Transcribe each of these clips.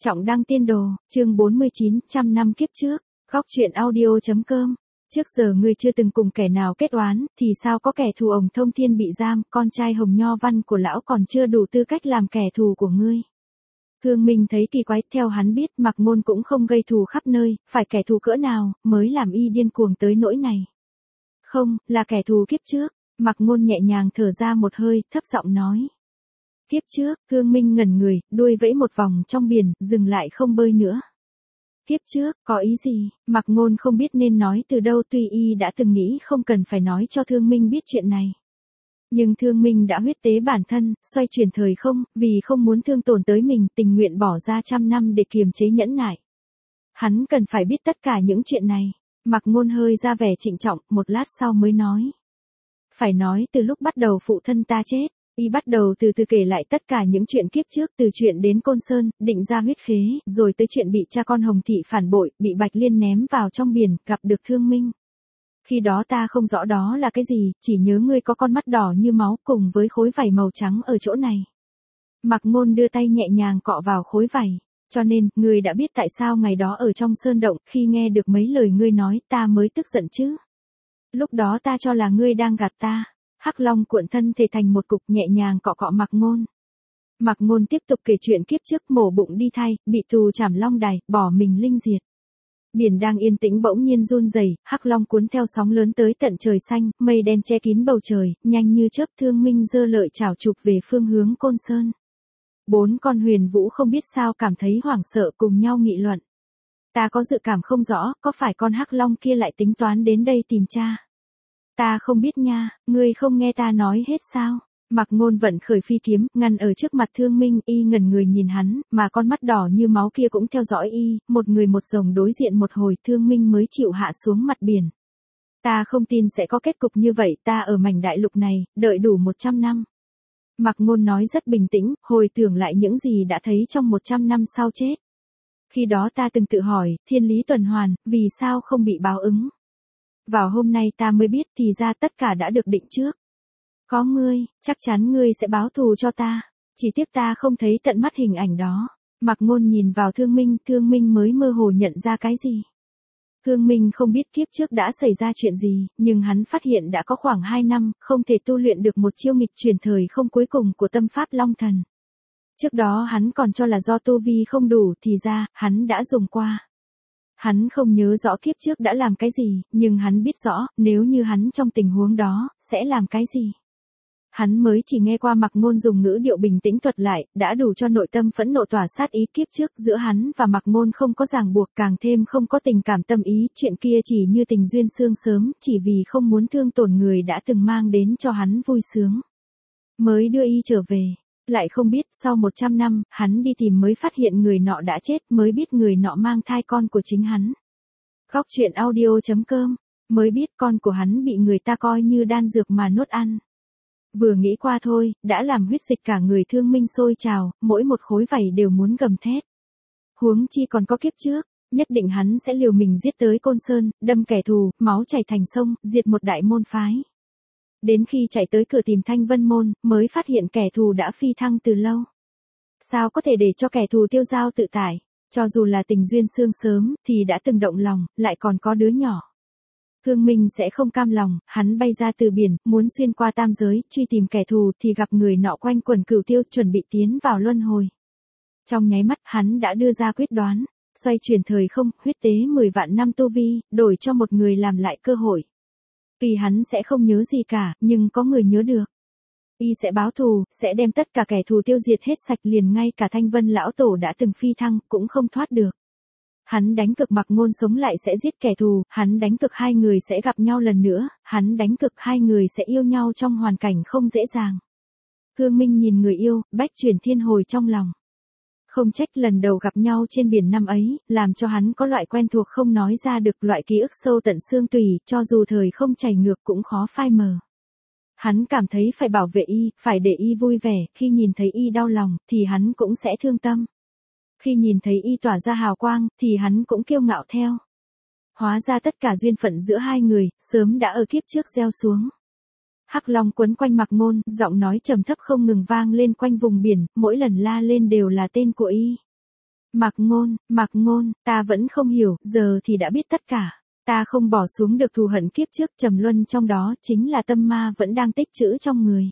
Trọng đăng tiên đồ, chương 49, trăm năm kiếp trước, góc truyện audio.com. Trước giờ ngươi chưa từng cùng kẻ nào kết oán, thì sao có kẻ thù ổng Thông Thiên bị giam, con trai Hồng Nho Văn của lão còn chưa đủ tư cách làm kẻ thù của ngươi. Thương Minh thấy kỳ quái, theo hắn biết Mạc Ngôn cũng không gây thù khắp nơi, phải kẻ thù cỡ nào, mới làm y điên cuồng tới nỗi này. Không, là kẻ thù kiếp trước. Mạc Ngôn nhẹ nhàng thở ra một hơi, thấp giọng nói. Kiếp trước, Thương Minh ngẩn người, đuôi vẫy một vòng trong biển, dừng lại không bơi nữa. Kiếp trước, có ý gì? Mạc Ngôn không biết nên nói từ đâu, tuy y đã từng nghĩ không cần phải nói cho Thương Minh biết chuyện này. Nhưng Thương Minh đã huyết tế bản thân, xoay chuyển thời không, vì không muốn thương tổn tới mình, tình nguyện bỏ ra 100 năm để kiềm chế nhẫn nại. Hắn cần phải biết tất cả những chuyện này. Mạc Ngôn hơi ra vẻ trịnh trọng, một lát sau mới nói. Phải nói từ lúc bắt đầu phụ thân ta chết. Y bắt đầu từ từ kể lại tất cả những chuyện kiếp trước, từ chuyện đến Côn Sơn, định ra huyết khế, rồi tới chuyện bị cha con Hồng Thị phản bội, bị Bạch Liên ném vào trong biển, gặp được Thương Minh. Khi đó ta không rõ đó là cái gì, chỉ nhớ ngươi có con mắt đỏ như máu cùng với khối vảy màu trắng ở chỗ này. Mạc Ngôn đưa tay nhẹ nhàng cọ vào khối vảy. Cho nên, ngươi đã biết tại sao ngày đó ở trong sơn động, khi nghe được mấy lời ngươi nói, ta mới tức giận chứ. Lúc đó ta cho là ngươi đang gạt ta. Hắc Long cuộn thân thể thành một cục, nhẹ nhàng cọ cọ Mạc Ngôn. Mạc Ngôn tiếp tục kể chuyện kiếp trước, mổ bụng đi thai, bị tù trảm long đài, bỏ mình linh diệt. Biển đang yên tĩnh bỗng nhiên run rẩy, Hắc Long cuốn theo sóng lớn tới tận trời xanh, mây đen che kín bầu trời, nhanh như chớp. Thương Minh giơ lợi chảo chụp về phương hướng Côn Sơn. 4 con Huyền Vũ không biết sao cảm thấy hoảng sợ, cùng nhau nghị luận. Ta có dự cảm không rõ, có phải con Hắc Long kia lại tính toán đến đây tìm cha? Ta không biết nha, ngươi không nghe ta nói hết sao? Mạc Ngôn vận khởi phi kiếm, ngăn ở trước mặt Thương Minh, y ngẩn người nhìn hắn, mà con mắt đỏ như máu kia cũng theo dõi y, một người một rồng đối diện một hồi, Thương Minh mới chịu hạ xuống mặt biển. Ta không tin sẽ có kết cục như vậy, ta ở mảnh đại lục này, đợi đủ 100 năm. Mạc Ngôn nói rất bình tĩnh, hồi tưởng lại những gì đã thấy trong 100 năm sau chết. Khi đó ta từng tự hỏi, thiên lý tuần hoàn, vì sao không bị báo ứng? Vào hôm nay ta mới biết thì ra tất cả đã được định trước. Có ngươi, chắc chắn ngươi sẽ báo thù cho ta. Chỉ tiếc ta không thấy tận mắt hình ảnh đó. Mạc Ngôn nhìn vào Thương Minh mới mơ hồ nhận ra cái gì. Thương Minh không biết kiếp trước đã xảy ra chuyện gì, nhưng hắn phát hiện đã có khoảng 2 năm, không thể tu luyện được một chiêu nghịch chuyển thời không cuối cùng của tâm pháp Long Thần. Trước đó hắn còn cho là do tu vi không đủ, thì ra, hắn đã dùng qua. Hắn không nhớ rõ kiếp trước đã làm cái gì, nhưng hắn biết rõ, nếu như hắn trong tình huống đó, sẽ làm cái gì. Hắn mới chỉ nghe qua Mạc Ngôn dùng ngữ điệu bình tĩnh thuật lại, đã đủ cho nội tâm phẫn nộ tỏa sát ý. Kiếp trước giữa hắn và Mạc Ngôn không có ràng buộc, càng thêm không có tình cảm tâm ý, chuyện kia chỉ như tình duyên xương sớm, chỉ vì không muốn thương tổn người đã từng mang đến cho hắn vui sướng. Mới đưa y trở về. Lại không biết, sau 100 năm, hắn đi tìm mới phát hiện người nọ đã chết, mới biết người nọ mang thai con của chính hắn. Góc truyện audio.com, mới biết con của hắn bị người ta coi như đan dược mà nuốt ăn. Vừa nghĩ qua thôi, đã làm huyết dịch cả người Thương Minh sôi trào, mỗi một khối vảy đều muốn gầm thét. Huống chi còn có kiếp trước, nhất định hắn sẽ liều mình giết tới Côn Sơn, đâm kẻ thù, máu chảy thành sông, diệt một đại môn phái. Đến khi chạy tới cửa tìm Thanh Vân Môn, mới phát hiện kẻ thù đã phi thăng từ lâu. Sao có thể để cho kẻ thù tiêu dao tự tại, cho dù là tình duyên xương sớm, thì đã từng động lòng, lại còn có đứa nhỏ. Thương Minh sẽ không cam lòng, hắn bay ra từ biển, muốn xuyên qua tam giới, truy tìm kẻ thù, thì gặp người nọ quanh quẩn cửu tiêu, chuẩn bị tiến vào luân hồi. Trong nháy mắt, hắn đã đưa ra quyết đoán, xoay chuyển thời không, huyết tế 10 vạn năm tu vi, đổi cho một người làm lại cơ hội. Vì hắn sẽ không nhớ gì cả, nhưng có người nhớ được. Y sẽ báo thù, sẽ đem tất cả kẻ thù tiêu diệt hết sạch, liền ngay cả Thanh Vân lão tổ đã từng phi thăng, cũng không thoát được. Hắn đánh cược Mạc Ngôn sống lại sẽ giết kẻ thù, hắn đánh cược hai người sẽ gặp nhau lần nữa, hắn đánh cược hai người sẽ yêu nhau trong hoàn cảnh không dễ dàng. Thương Minh nhìn người yêu, bách chuyển thiên hồi trong lòng. Không trách lần đầu gặp nhau trên biển năm ấy, làm cho hắn có loại quen thuộc không nói ra được, loại ký ức sâu tận xương tủy, cho dù thời không chảy ngược cũng khó phai mờ. Hắn cảm thấy phải bảo vệ y, phải để y vui vẻ, khi nhìn thấy y đau lòng, thì hắn cũng sẽ thương tâm. Khi nhìn thấy y tỏa ra hào quang, thì hắn cũng kiêu ngạo theo. Hóa ra tất cả duyên phận giữa hai người, sớm đã ở kiếp trước gieo xuống. Hắc Long quấn quanh Mạc Ngôn, giọng nói trầm thấp không ngừng vang lên quanh vùng biển, mỗi lần la lên đều là tên của y. Mạc Ngôn, ta vẫn không hiểu, giờ thì đã biết tất cả. Ta không bỏ xuống được thù hận kiếp trước trầm luân trong đó, chính là tâm ma vẫn đang tích trữ trong người.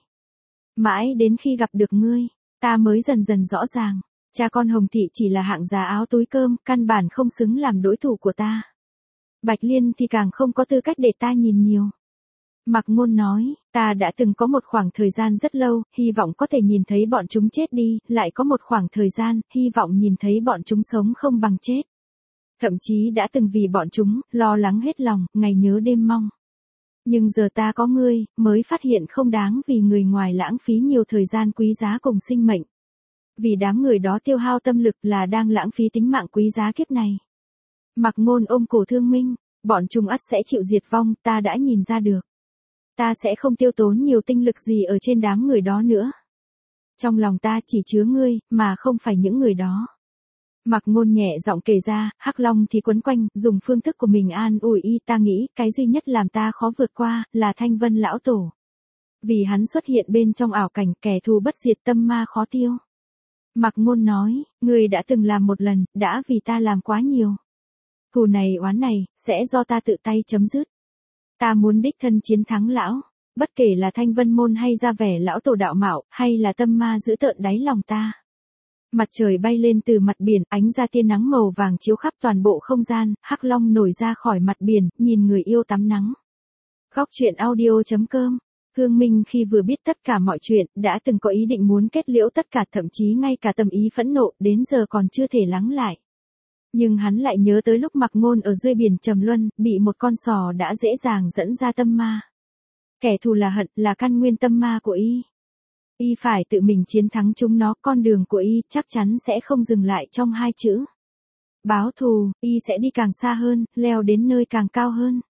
Mãi đến khi gặp được ngươi, ta mới dần dần rõ ràng, cha con Hồng Thị chỉ là hạng giá áo túi cơm, căn bản không xứng làm đối thủ của ta. Bạch Liên thì càng không có tư cách để ta nhìn nhiều. Mạc Ngôn nói, ta đã từng có một khoảng thời gian rất lâu, hy vọng có thể nhìn thấy bọn chúng chết đi, lại có một khoảng thời gian, hy vọng nhìn thấy bọn chúng sống không bằng chết. Thậm chí đã từng vì bọn chúng, lo lắng hết lòng, ngày nhớ đêm mong. Nhưng giờ ta có ngươi, mới phát hiện không đáng vì người ngoài lãng phí nhiều thời gian quý giá cùng sinh mệnh. Vì đám người đó tiêu hao tâm lực là đang lãng phí tính mạng quý giá kiếp này. Mạc Ngôn ôm cổ Thương Minh, bọn chúng ắt sẽ chịu diệt vong, ta đã nhìn ra được. Ta sẽ không tiêu tốn nhiều tinh lực gì ở trên đám người đó nữa. Trong lòng ta chỉ chứa ngươi, mà không phải những người đó. Mạc Ngôn nhẹ giọng kể ra, Hắc Long thì quấn quanh, dùng phương thức của mình an ủi y, ta nghĩ, cái duy nhất làm ta khó vượt qua, là Thanh Vân lão tổ. Vì hắn xuất hiện bên trong ảo cảnh, kẻ thù bất diệt tâm ma khó tiêu. Mạc Ngôn nói, ngươi đã từng làm một lần, đã vì ta làm quá nhiều. Thù này oán này, sẽ do ta tự tay chấm dứt. Ta muốn đích thân chiến thắng lão, bất kể là Thanh Vân môn hay ra vẻ lão tổ đạo mạo, hay là tâm ma giữ tợn đáy lòng ta. Mặt trời bay lên từ mặt biển, ánh ra tia nắng màu vàng chiếu khắp toàn bộ không gian, Hắc Long nổi ra khỏi mặt biển, nhìn người yêu tắm nắng. Góc truyện audio.com. Thương Minh khi vừa biết tất cả mọi chuyện, đã từng có ý định muốn kết liễu tất cả, thậm chí ngay cả tâm ý phẫn nộ, đến giờ còn chưa thể lắng lại. Nhưng hắn lại nhớ tới lúc Mạc Ngôn ở dưới biển trầm luân, bị một con sò đã dễ dàng dẫn ra tâm ma. Kẻ thù là hận, là căn nguyên tâm ma của y. Y phải tự mình chiến thắng chúng nó, con đường của y chắc chắn sẽ không dừng lại trong hai chữ. Báo thù, y sẽ đi càng xa hơn, leo đến nơi càng cao hơn.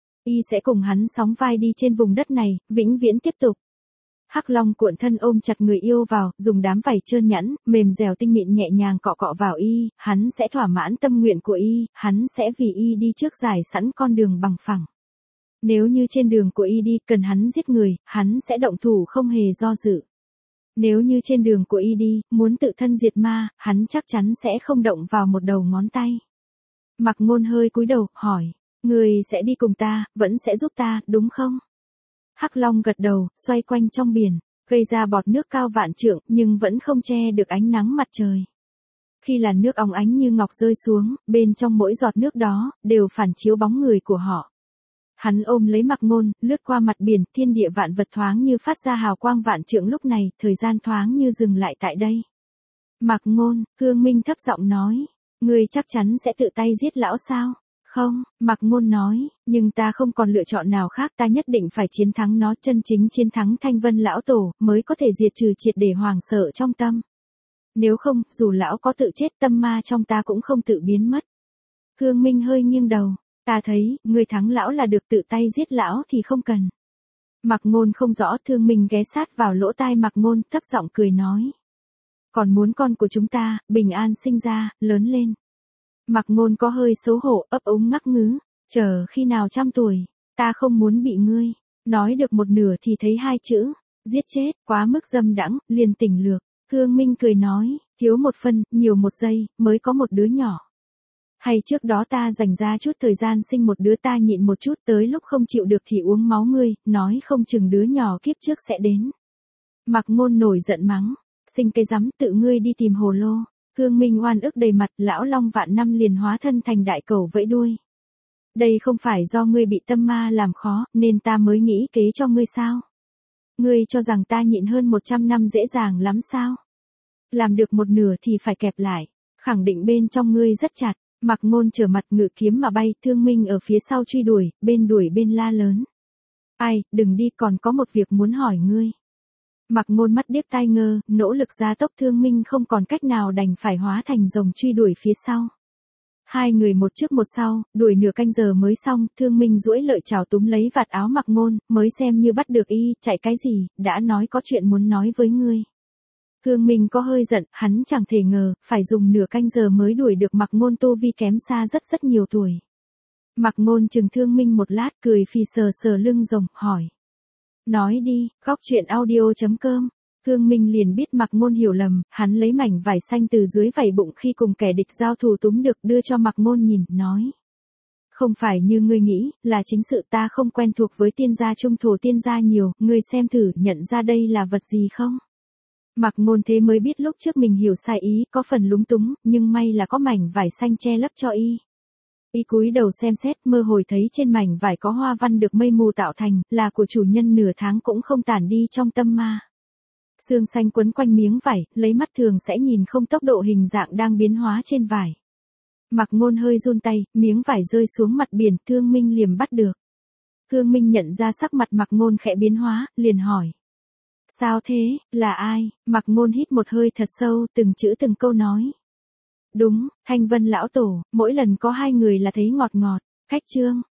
Y sẽ cùng hắn sóng vai đi trên vùng đất này, vĩnh viễn tiếp tục. Hắc Long cuộn thân ôm chặt người yêu vào, dùng đám vảy trơn nhẵn, mềm dẻo tinh mịn nhẹ nhàng cọ cọ vào y, hắn sẽ thỏa mãn tâm nguyện của y, hắn sẽ vì y đi trước giải sẵn con đường bằng phẳng. Nếu như trên đường của y đi cần hắn giết người, hắn sẽ động thủ không hề do dự. Nếu như trên đường của y đi, muốn tự thân diệt ma, hắn chắc chắn sẽ không động vào một đầu ngón tay. Mạc Ngôn hơi cúi đầu, hỏi, người sẽ đi cùng ta, vẫn sẽ giúp ta, đúng không? Hắc Long gật đầu, xoay quanh trong biển, gây ra bọt nước cao vạn trượng, nhưng vẫn không che được ánh nắng mặt trời. Khi làn nước óng ánh như ngọc rơi xuống, bên trong mỗi giọt nước đó, đều phản chiếu bóng người của họ. Hắn ôm lấy Mạc Ngôn, lướt qua mặt biển, thiên địa vạn vật thoáng như phát ra hào quang vạn trượng lúc này, thời gian thoáng như dừng lại tại đây. Mạc Ngôn, Thương Minh thấp giọng nói, ngươi chắc chắn sẽ tự tay giết lão sao? Không, Mạc Ngôn nói, nhưng ta không còn lựa chọn nào khác, ta nhất định phải chiến thắng nó, chân chính chiến thắng Thanh Vân lão tổ, mới có thể diệt trừ triệt để hoàng sợ trong tâm. Nếu không, dù lão có tự chết, tâm ma trong ta cũng không tự biến mất. Thương Minh hơi nghiêng đầu, ta thấy, ngươi thắng lão là được, tự tay giết lão thì không cần. Mạc Ngôn không rõ, Thương Minh ghé sát vào lỗ tai Mạc Ngôn, thấp giọng cười nói. Còn muốn con của chúng ta, bình an sinh ra, lớn lên. Mạc Ngôn có hơi xấu hổ, ấp úng ngắc ngứ, chờ khi nào 100 tuổi, ta không muốn bị ngươi. Nói được một nửa thì thấy hai chữ, giết chết, quá mức dâm đãng, liền tỉnh lược. Thương Minh cười nói, thiếu một phân, nhiều một giây, mới có một đứa nhỏ. Hay trước đó ta dành ra chút thời gian sinh một đứa, ta nhịn một chút, tới lúc không chịu được thì uống máu ngươi, nói không chừng đứa nhỏ kiếp trước sẽ đến. Mạc Ngôn nổi giận mắng, sinh cái rắm, tự ngươi đi tìm hồ lô. Thương Minh oan ức đầy mặt, lão long vạn năm liền hóa thân thành đại cẩu vẫy đuôi. Đây không phải do ngươi bị tâm ma làm khó, nên ta mới nghĩ kế cho ngươi sao? Ngươi cho rằng ta nhịn hơn 100 năm dễ dàng lắm sao? Làm được một nửa thì phải kẹp lại, khẳng định bên trong ngươi rất chặt. Mạc Ngôn trở mặt ngự kiếm mà bay, Thương Minh ở phía sau truy đuổi, bên la lớn. Ai, đừng đi, còn có một việc muốn hỏi ngươi. Mạc Ngôn mắt điếc tai ngơ, nỗ lực gia tốc, Thương Minh không còn cách nào đành phải hóa thành rồng truy đuổi phía sau. Hai người một trước một sau, đuổi nửa canh giờ mới xong, Thương Minh duỗi lợi chảo túm lấy vạt áo Mạc Ngôn, mới xem như bắt được y, chạy cái gì, đã nói có chuyện muốn nói với ngươi. Thương Minh có hơi giận, hắn chẳng thể ngờ, phải dùng nửa canh giờ mới đuổi được Mạc Ngôn, tu vi kém xa rất nhiều tuổi. Mạc Ngôn chừng Thương Minh một lát, cười phì sờ lưng rồng, hỏi. Nói đi, góc truyện audio.com. Thương Minh liền biết Mạc Ngôn hiểu lầm, hắn lấy mảnh vải xanh từ dưới vảy bụng khi cùng kẻ địch giao thủ túm được đưa cho Mạc Ngôn nhìn, nói. Không phải như ngươi nghĩ, là chính sự ta không quen thuộc với tiên gia trung thổ tiên gia nhiều, ngươi xem thử nhận ra đây là vật gì không? Mạc Ngôn thế mới biết lúc trước mình hiểu sai ý, có phần lúng túng, nhưng may là có mảnh vải xanh che lấp cho y. Y cúi đầu xem xét, mơ hồi thấy trên mảnh vải có hoa văn được mây mù tạo thành, là của chủ nhân nửa tháng cũng không tản đi trong tâm ma. Sương xanh quấn quanh miếng vải, lấy mắt thường sẽ nhìn không tốc độ hình dạng đang biến hóa trên vải. Mạc Ngôn hơi run tay, miếng vải rơi xuống mặt biển, Thương Minh liềm bắt được. Thương Minh nhận ra sắc mặt Mạc Ngôn khẽ biến hóa, liền hỏi. Sao thế, là ai? Mạc Ngôn hít một hơi thật sâu, từng chữ từng câu nói. Đúng, Thanh Vân lão tổ, mỗi lần có hai người là thấy ngọt ngọt. Khách Trương,